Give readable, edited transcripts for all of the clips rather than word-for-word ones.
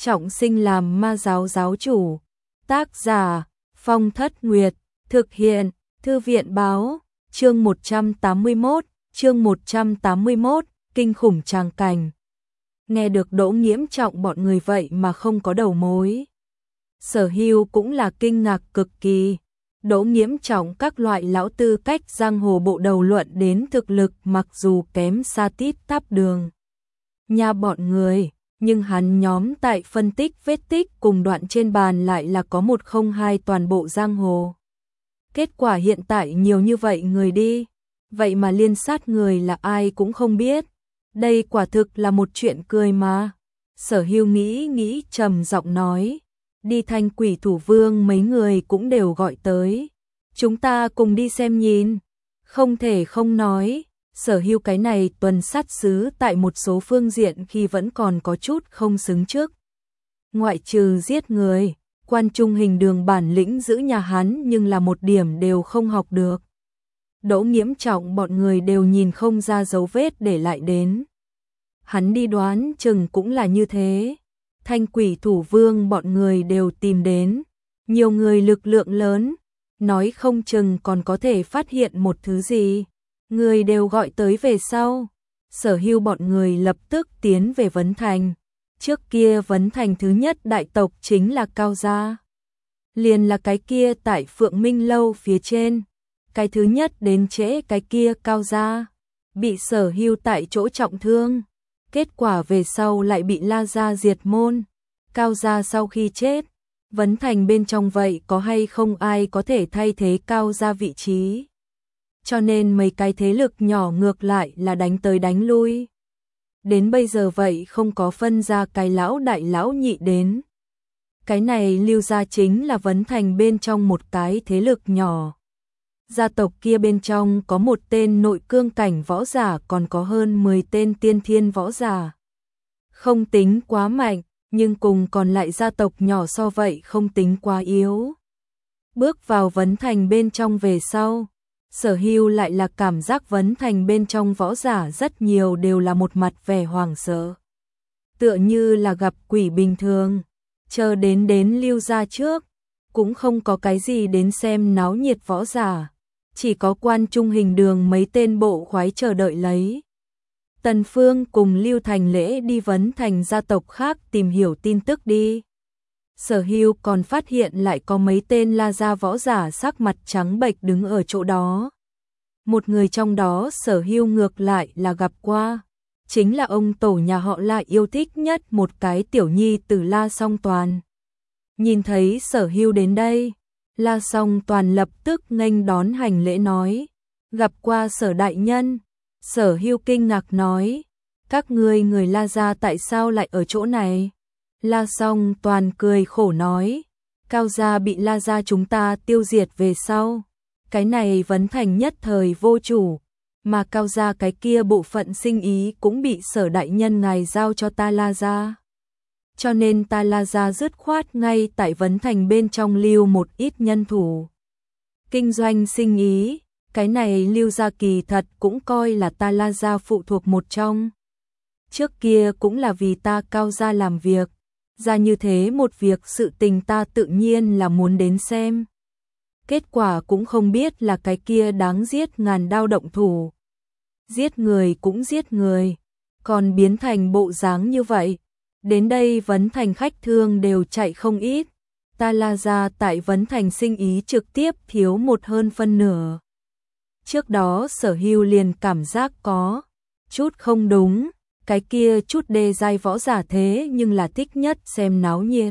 trọng sinh làm ma giáo giáo chủ. Tác giả Phong Thất Nguyệt, thực hiện Thư viện Báo. Chương 181, kinh khủng tràng cảnh. Nghe được Đỗ Nghiễm Trọng bọn người vậy mà không có đầu mối. Sở Hưu cũng là kinh ngạc cực kỳ. Đỗ Nghiễm Trọng các loại lão tư cách giang hồ bộ đầu luận đến thực lực mặc dù kém xa tít tắp Đường Nha bọn người, nhưng hắn nhóm tại phân tích vết tích cùng đoạn trên bàn lại là có 102 toàn bộ giang hồ. Kết quả hiện tại nhiều như vậy người đi, vậy mà liên sát người là ai cũng không biết. Đây quả thực là một chuyện cười mà. Sở Hưu nghĩ trầm giọng nói, đi Thanh Quỷ Thủ Vương mấy người cũng đều gọi tới. Chúng ta cùng đi xem nhìn. Không thể không nói, Sở Hưu cái này tuần sát sứ tại một số phương diện khi vẫn còn có chút không xứng trước. Ngoại trừ giết người, Quan Trung Hình Đường bản lĩnh giữ nhà hắn nhưng là một điểm đều không học được. Đỗ Nghiễm Trọng bọn người đều nhìn không ra dấu vết để lại đến. Hắn đi đoán chừng cũng là như thế. Thanh Quỷ Thủ Vương bọn người đều tìm đến. Nhiều người lực lượng lớn, nói không chừng còn có thể phát hiện một thứ gì. Người đều gọi tới về sau. Sở Hưu bọn người lập tức tiến về Vấn Thành. Trước kia Vấn Thành thứ nhất đại tộc chính là Cao Gia. Liền là cái kia tại Phượng Minh Lâu phía trên. Cái thứ nhất đến trễ cái kia Cao Gia. Bị Sở Hưu tại chỗ trọng thương. Kết quả về sau lại bị La Gia diệt môn. Cao Gia sau khi chết, Vấn Thành bên trong vậy có hay không ai có thể thay thế Cao Gia vị trí. Cho nên mấy cái thế lực nhỏ ngược lại là đánh tới đánh lui. Đến bây giờ vậy không có phân ra cái lão đại lão nhị đến. Cái này Lưu Gia chính là Vấn Thành bên trong một cái thế lực nhỏ. Gia tộc kia bên trong có một tên nội cương cảnh võ giả, còn có hơn 10 tên tiên thiên võ giả. Không tính quá mạnh, nhưng cùng còn lại gia tộc nhỏ so vậy không tính quá yếu. Bước vào Vấn Thành bên trong về sau, Sở Hưu lại là cảm giác Vấn Thành bên trong võ giả rất nhiều đều là một mặt vẻ hoảng sợ. Tựa như là gặp quỷ bình thường. Chờ đến Lưu Gia trước, cũng không có cái gì đến xem náo nhiệt võ giả. Chỉ có Quan Trung Hình Đường mấy tên bộ khoái chờ đợi lấy. Tần Phương cùng Lưu Thành Lễ đi Vấn Thành gia tộc khác tìm hiểu tin tức đi. Sở Hưu còn phát hiện lại có mấy tên La Gia võ giả sắc mặt trắng bệch đứng ở chỗ đó. Một người trong đó Sở Hưu ngược lại là gặp qua. Chính là ông tổ nhà họ La yêu thích nhất một cái tiểu nhi tử La Song Toàn. Nhìn thấy Sở Hưu đến đây, La Song Toàn lập tức nghênh đón hành lễ nói, gặp qua Sở đại nhân. Sở Hưu kinh ngạc nói, các ngươi người La Gia tại sao lại ở chỗ này? La Song Toàn cười khổ nói, Cao Gia bị La Gia chúng ta tiêu diệt về sau. Cái này Vấn Thành nhất thời vô chủ, mà Cao Gia cái kia bộ phận sinh ý cũng bị Sở đại nhân ngài giao cho ta La Gia. Cho nên ta La Gia dứt khoát ngay tại Vấn Thành bên trong lưu một ít nhân thủ. Kinh doanh sinh ý, cái này Lưu Gia kỳ thật cũng coi là ta La Gia phụ thuộc một trong. Trước kia cũng là vì ta Cao Gia làm việc, ra như thế một việc sự tình ta tự nhiên là muốn đến xem. Kết quả cũng không biết là cái kia đáng giết ngàn đao động thủ. Giết người cũng giết người, còn biến thành bộ dáng như vậy. Đến đây Vấn Thành khách thương đều chạy không ít. Ta La Gia tại Vấn Thành sinh ý trực tiếp thiếu một hơn phân nửa. Trước đó Sở Hưu liền cảm giác có chút không đúng. Cái kia chút đê giai võ giả thế nhưng là thích nhất xem náo nhiệt.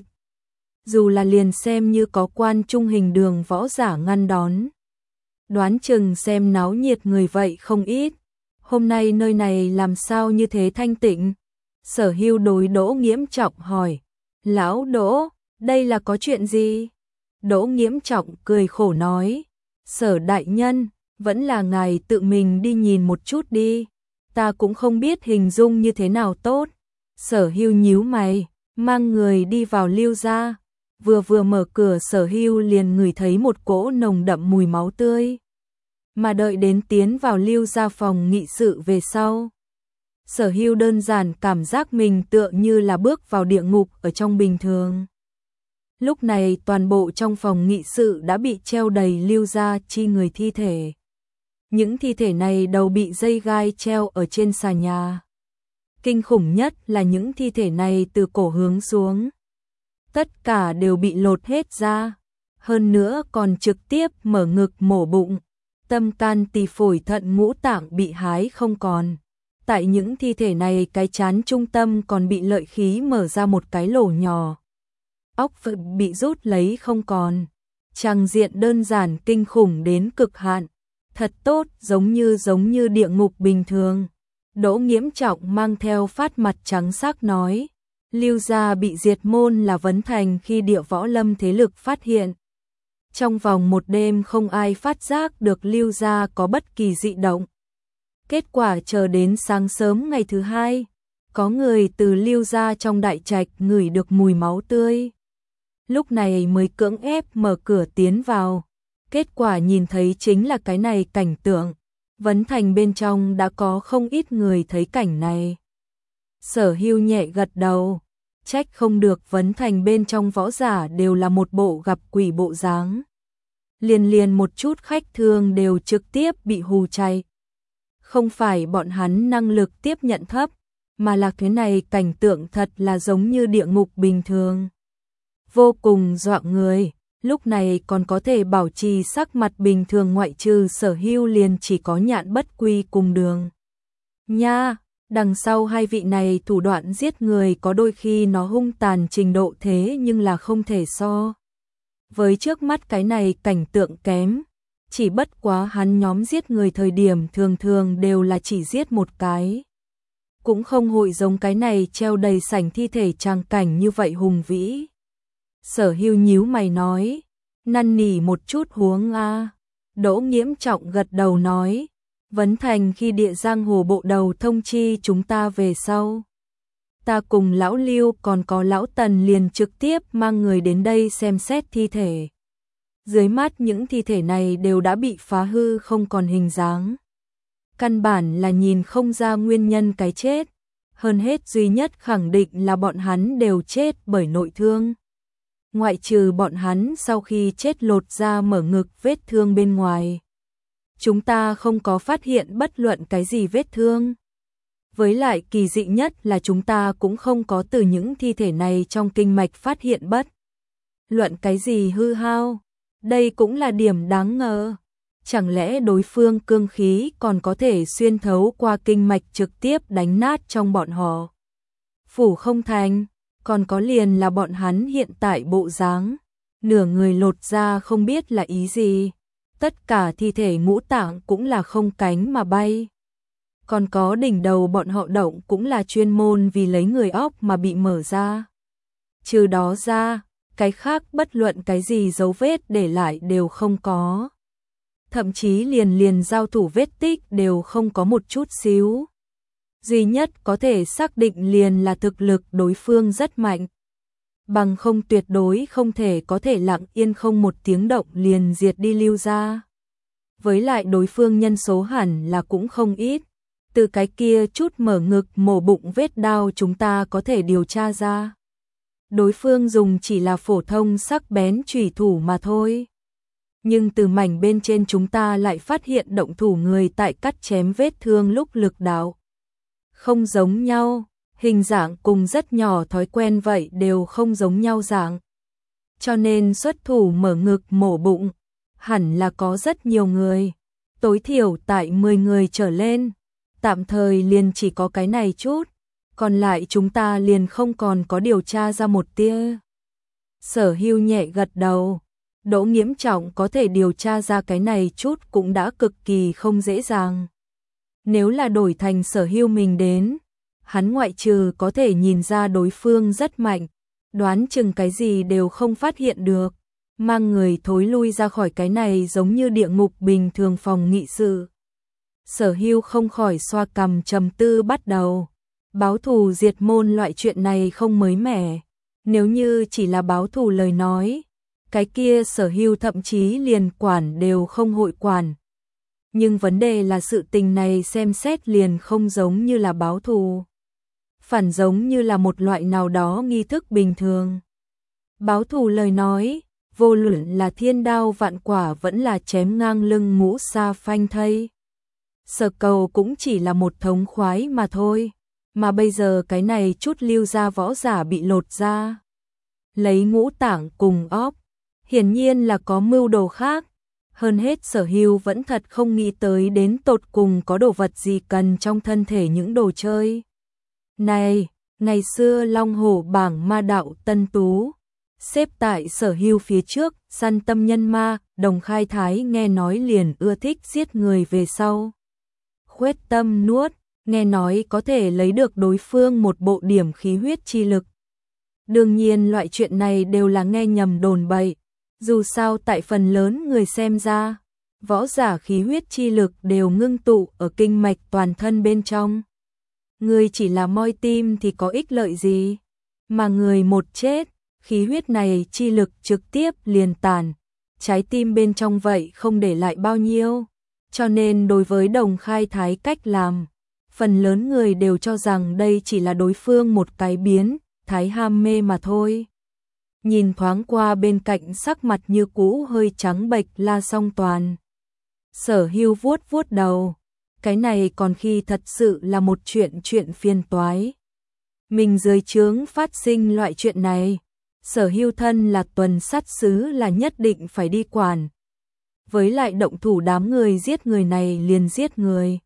Dù là liền xem như có Quan Trung Hình Đường võ giả ngăn đón. Đoán chừng xem náo nhiệt người vậy không ít. Hôm nay nơi này làm sao như thế thanh tịnh? Sở Hưu đối Đỗ Nghiễm Trọng hỏi. Lão Đỗ, đây là có chuyện gì? Đỗ Nghiễm Trọng cười khổ nói. Sở đại nhân, vẫn là ngài tự mình đi nhìn một chút đi. Ta cũng không biết hình dung như thế nào tốt. Sở Hưu nhíu mày, mang người đi vào Lưu Gia. Vừa mở cửa Sở Hưu liền ngửi thấy một cỗ nồng đậm mùi máu tươi. Mà đợi đến tiến vào Lưu Gia phòng nghị sự về sau, Sở Hưu đơn giản cảm giác mình tựa như là bước vào địa ngục ở trong bình thường. Lúc này toàn bộ trong phòng nghị sự đã bị treo đầy Lưu gia chi người thi thể. Những thi thể này đầu bị dây gai treo ở trên xà nhà. Kinh khủng nhất là những thi thể này từ cổ hướng xuống. Tất cả đều bị lột hết ra. Hơn nữa còn trực tiếp mở ngực mổ bụng. Tâm can tỳ phổi thận ngũ tạng bị hái không còn. Tại những thi thể này cái trán trung tâm còn bị lợi khí mở ra một cái lỗ nhỏ. Óc bị rút lấy không còn. Tràng diện đơn giản kinh khủng đến cực hạn. Thật tốt, giống như địa ngục bình thường. Đỗ Nghiễm Trọng mang theo phát mặt trắng xác nói. Lưu gia bị diệt môn là vấn thành khi Địa Võ Lâm thế lực phát hiện. Trong vòng một đêm không ai phát giác được Lưu gia có bất kỳ dị động. Kết quả chờ đến sáng sớm ngày thứ hai, có người từ Lưu gia trong đại trạch ngửi được mùi máu tươi. Lúc này mới cưỡng ép mở cửa tiến vào. Kết quả nhìn thấy chính là cái này cảnh tượng. Vấn thành bên trong đã có không ít người thấy cảnh này. Sở Hưu nhẹ gật đầu. Trách không được vấn thành bên trong võ giả đều là một bộ gặp quỷ bộ dáng. Liền một chút khách thương đều trực tiếp bị hù chay. Không phải bọn hắn năng lực tiếp nhận thấp, mà là thế này cảnh tượng thật là giống như địa ngục bình thường. Vô cùng dọa người, lúc này còn có thể bảo trì sắc mặt bình thường ngoại trừ Sở Hưu liền chỉ có Nhạn Bất Quy cùng Đường Nha. Đằng sau hai vị này thủ đoạn giết người có đôi khi nó hung tàn trình độ thế nhưng là không thể so. Với trước mắt cái này cảnh tượng kém, chỉ bất quá hắn nhóm giết người thời điểm thường thường đều là chỉ giết một cái. Cũng không hội giống cái này treo đầy sảnh thi thể trang cảnh như vậy hùng vĩ. Sở Hưu nhíu mày nói, năn nỉ một chút huống a. Đỗ Nghiễm Trọng gật đầu nói, vấn thành khi Địa giang hồ bộ đầu thông chi chúng ta về sau. Ta cùng lão Lưu còn có lão Tần liền trực tiếp mang người đến đây xem xét thi thể. Dưới mắt những thi thể này đều đã bị phá hư không còn hình dáng. Căn bản là nhìn không ra nguyên nhân cái chết. Hơn hết duy nhất khẳng định là bọn hắn đều chết bởi nội thương. Ngoại trừ bọn hắn sau khi chết lột ra mở ngực vết thương bên ngoài. Chúng ta không có phát hiện bất luận cái gì vết thương. Với lại kỳ dị nhất là chúng ta cũng không có từ những thi thể này trong kinh mạch phát hiện bất luận cái gì hư hao. Đây cũng là điểm đáng ngờ. Chẳng lẽ đối phương cương khí còn có thể xuyên thấu qua kinh mạch trực tiếp đánh nát trong bọn họ? Phủ không thành, còn có liền là bọn hắn hiện tại bộ dáng. Nửa người lột ra không biết là ý gì. Tất cả thi thể ngũ tạng cũng là không cánh mà bay. Còn có đỉnh đầu bọn họ động cũng là chuyên môn vì lấy người óc mà bị mở ra. Trừ đó ra, cái khác bất luận cái gì dấu vết để lại đều không có. Thậm chí liền giao thủ vết tích đều không có một chút xíu. Duy nhất có thể xác định liền là thực lực đối phương rất mạnh. Bằng không tuyệt đối không thể có thể lặng yên không một tiếng động liền diệt đi Lưu gia. Với lại đối phương nhân số hẳn là cũng không ít. Từ cái kia chút mở ngực mổ bụng vết đao chúng ta có thể điều tra ra. Đối phương dùng chỉ là phổ thông sắc bén chủy thủ mà thôi. Nhưng từ mảnh bên trên chúng ta lại phát hiện động thủ người tại cắt chém vết thương lúc lực đạo. Không giống nhau, hình dạng cùng rất nhỏ thói quen vậy đều không giống nhau dạng. Cho nên xuất thủ mở ngực mổ bụng, hẳn là có rất nhiều người. Tối thiểu tại 10 người trở lên, tạm thời liền chỉ có cái này chút. Còn lại chúng ta liền không còn có điều tra ra một tia. Sở Hưu nhẹ gật đầu. Đỗ Nghiễm Trọng có thể điều tra ra cái này chút cũng đã cực kỳ không dễ dàng. Nếu là đổi thành Sở Hưu mình đến, hắn ngoại trừ có thể nhìn ra đối phương rất mạnh, đoán chừng cái gì đều không phát hiện được, mang người thối lui ra khỏi cái này giống như địa ngục bình thường phòng nghị sự. Sở Hưu không khỏi xoa cằm trầm tư bắt đầu. Báo thù diệt môn loại chuyện này không mới mẻ. Nếu như chỉ là báo thù lời nói, cái kia Sở Hưu thậm chí liền quản đều không hội quản. Nhưng vấn đề là sự tình này xem xét liền không giống như là báo thù, phản giống như là một loại nào đó nghi thức bình thường. Báo thù lời nói, vô luận là thiên đao vạn quả vẫn là chém ngang lưng Ngũ Sa phanh thây. Sở Cầu cũng chỉ là một thống khoái mà thôi, mà bây giờ cái này chút lưu ra võ giả bị lột ra. Lấy ngũ tạng cùng óc, hiển nhiên là có mưu đồ khác. Hơn hết Sở Hưu vẫn thật không nghĩ tới đến tột cùng có đồ vật gì cần trong thân thể những đồ chơi này. Ngày xưa Long Hổ bảng ma đạo Tân Tú xếp tại Sở Hưu phía trước, săn tâm nhân ma, Đồng Khai Thái nghe nói liền ưa thích giết người về sau. Khuết tâm nuốt, nghe nói có thể lấy được đối phương một bộ điểm khí huyết chi lực. Đương nhiên loại chuyện này đều là nghe nhầm đồn bậy, dù sao tại phần lớn người xem ra, võ giả khí huyết chi lực đều ngưng tụ ở kinh mạch toàn thân bên trong. Người chỉ là moi tim thì có ích lợi gì, mà người một chết, khí huyết này chi lực trực tiếp liền tàn, trái tim bên trong vậy không để lại bao nhiêu. Cho nên đối với Đồng Khai Thái cách làm, phần lớn người đều cho rằng đây chỉ là đối phương một cái biến thái ham mê mà thôi. Nhìn thoáng qua bên cạnh sắc mặt như cũ hơi trắng bệch La Song Toàn, Sở Hưu vuốt vuốt đầu, cái này còn khi thật sự là một chuyện phiền toái. Mình dưới trướng phát sinh loại chuyện này, Sở Hưu thân là tuần sát sứ là nhất định phải đi quản. Với lại động thủ đám người giết người này liền giết người,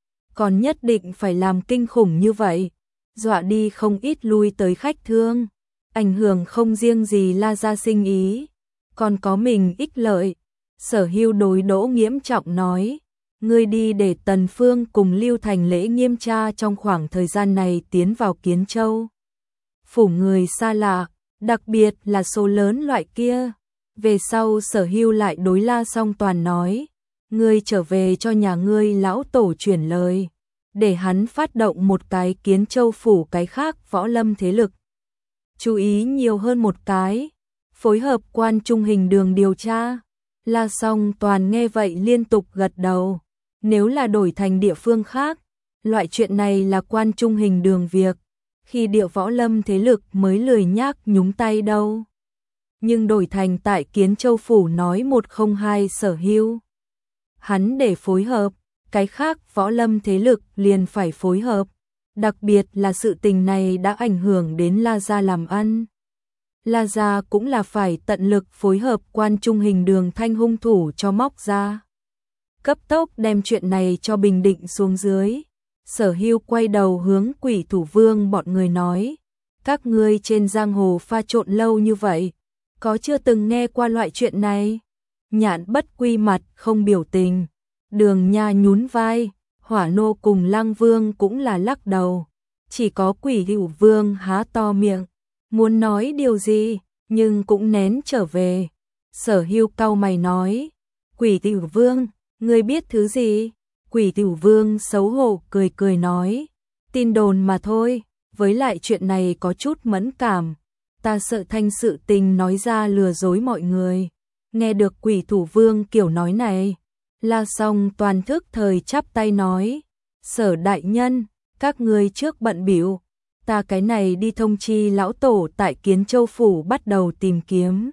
còn nhất định phải làm kinh khủng như vậy, dọa đi không ít lui tới khách thương, ảnh hưởng không riêng gì La gia sinh ý, còn có mình ích lợi. Sở Hưu đối Đỗ Nghiễm Trọng nói, ngươi đi để Tần Phương cùng Lưu Thành lễ nghiêm tra trong khoảng thời gian này tiến vào Kiến Châu phủ người xa lạ, đặc biệt là số lớn loại kia. Về sau Sở Hưu lại đối La Song Toàn nói, ngươi trở về cho nhà ngươi lão tổ chuyển lời, để hắn phát động một cái Kiến Châu phủ cái khác võ lâm thế lực. Chú ý nhiều hơn một cái, phối hợp Quan Trung Hình Đường điều tra. La Song Toàn nghe vậy liên tục gật đầu, nếu là đổi thành địa phương khác, loại chuyện này là Quan Trung Hình Đường việc, khi địa võ lâm thế lực mới lười nhác nhúng tay đâu. Nhưng đổi thành tại Kiến Châu phủ nói 102 Sở Hưu, hắn để phối hợp, cái khác võ lâm thế lực liền phải phối hợp, đặc biệt là sự tình này đã ảnh hưởng đến La gia làm ăn. La gia cũng là phải tận lực phối hợp Quan Trung Hình Đường thanh hung thủ cho móc ra. Cấp tốc đem chuyện này cho bình định xuống dưới. Sở Hưu quay đầu hướng Quỷ Thủ Vương bọn người nói, các ngươi trên giang hồ pha trộn lâu như vậy, có chưa từng nghe qua loại chuyện này? Nhạn Bất Quy mặt không biểu tình, Đường Nha nhún vai, Hỏa Nô cùng Lăng Vương cũng là lắc đầu, chỉ có Quỷ Thủ Vương há to miệng, muốn nói điều gì, nhưng cũng nén trở về. Sở Hưu cau mày nói, Quỷ Thủ Vương, ngươi biết thứ gì? Quỷ Thủ Vương xấu hổ cười cười nói, tin đồn mà thôi, với lại chuyện này có chút mẫn cảm, ta sợ thanh sự tình nói ra lừa dối mọi người. Nghe được Quỷ Thủ Vương kiểu nói này, La Song Toàn thức thời chắp tay nói, Sở đại nhân, các ngươi trước bận bịu, ta cái này đi thông chi lão tổ tại Kiến Châu phủ bắt đầu tìm kiếm.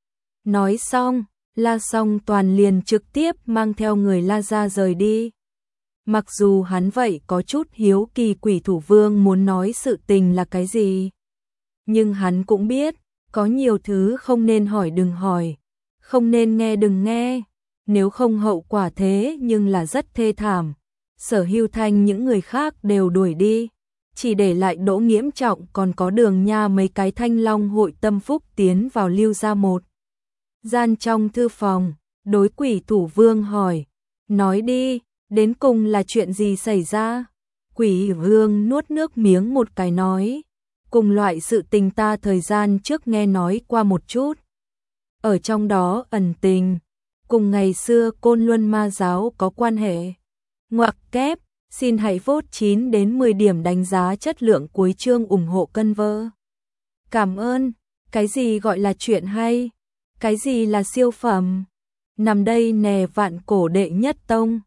Nói xong, La Song Toàn liền trực tiếp mang theo người La gia rời đi. Mặc dù hắn vậy có chút hiếu kỳ Quỷ Thủ Vương muốn nói sự tình là cái gì, nhưng hắn cũng biết, có nhiều thứ không nên hỏi đừng hỏi, không nên nghe đừng nghe, nếu không hậu quả thế nhưng là rất thê thảm. Sở Hưu Thanh những người khác đều đuổi đi, chỉ để lại Đỗ Nghiễm Trọng còn có Đường Nha mấy cái Thanh Long hội tâm phúc tiến vào Lưu gia một gian trong thư phòng, đối Quỷ Thủ Vương hỏi, nói đi, đến cùng là chuyện gì xảy ra? Quỷ Vương nuốt nước miếng một cái nói, cùng loại sự tình ta thời gian trước nghe nói qua một chút, ở trong đó ẩn tình, cùng ngày xưa Côn Luân ma giáo có quan hệ. Ngoặc kép, xin hãy vote 9 đến 10 điểm đánh giá chất lượng cuối chương ủng hộ cân vơ. Cảm ơn, cái gì gọi là chuyện hay? Cái gì là siêu phẩm? Nằm đây nè vạn cổ đệ nhất tông.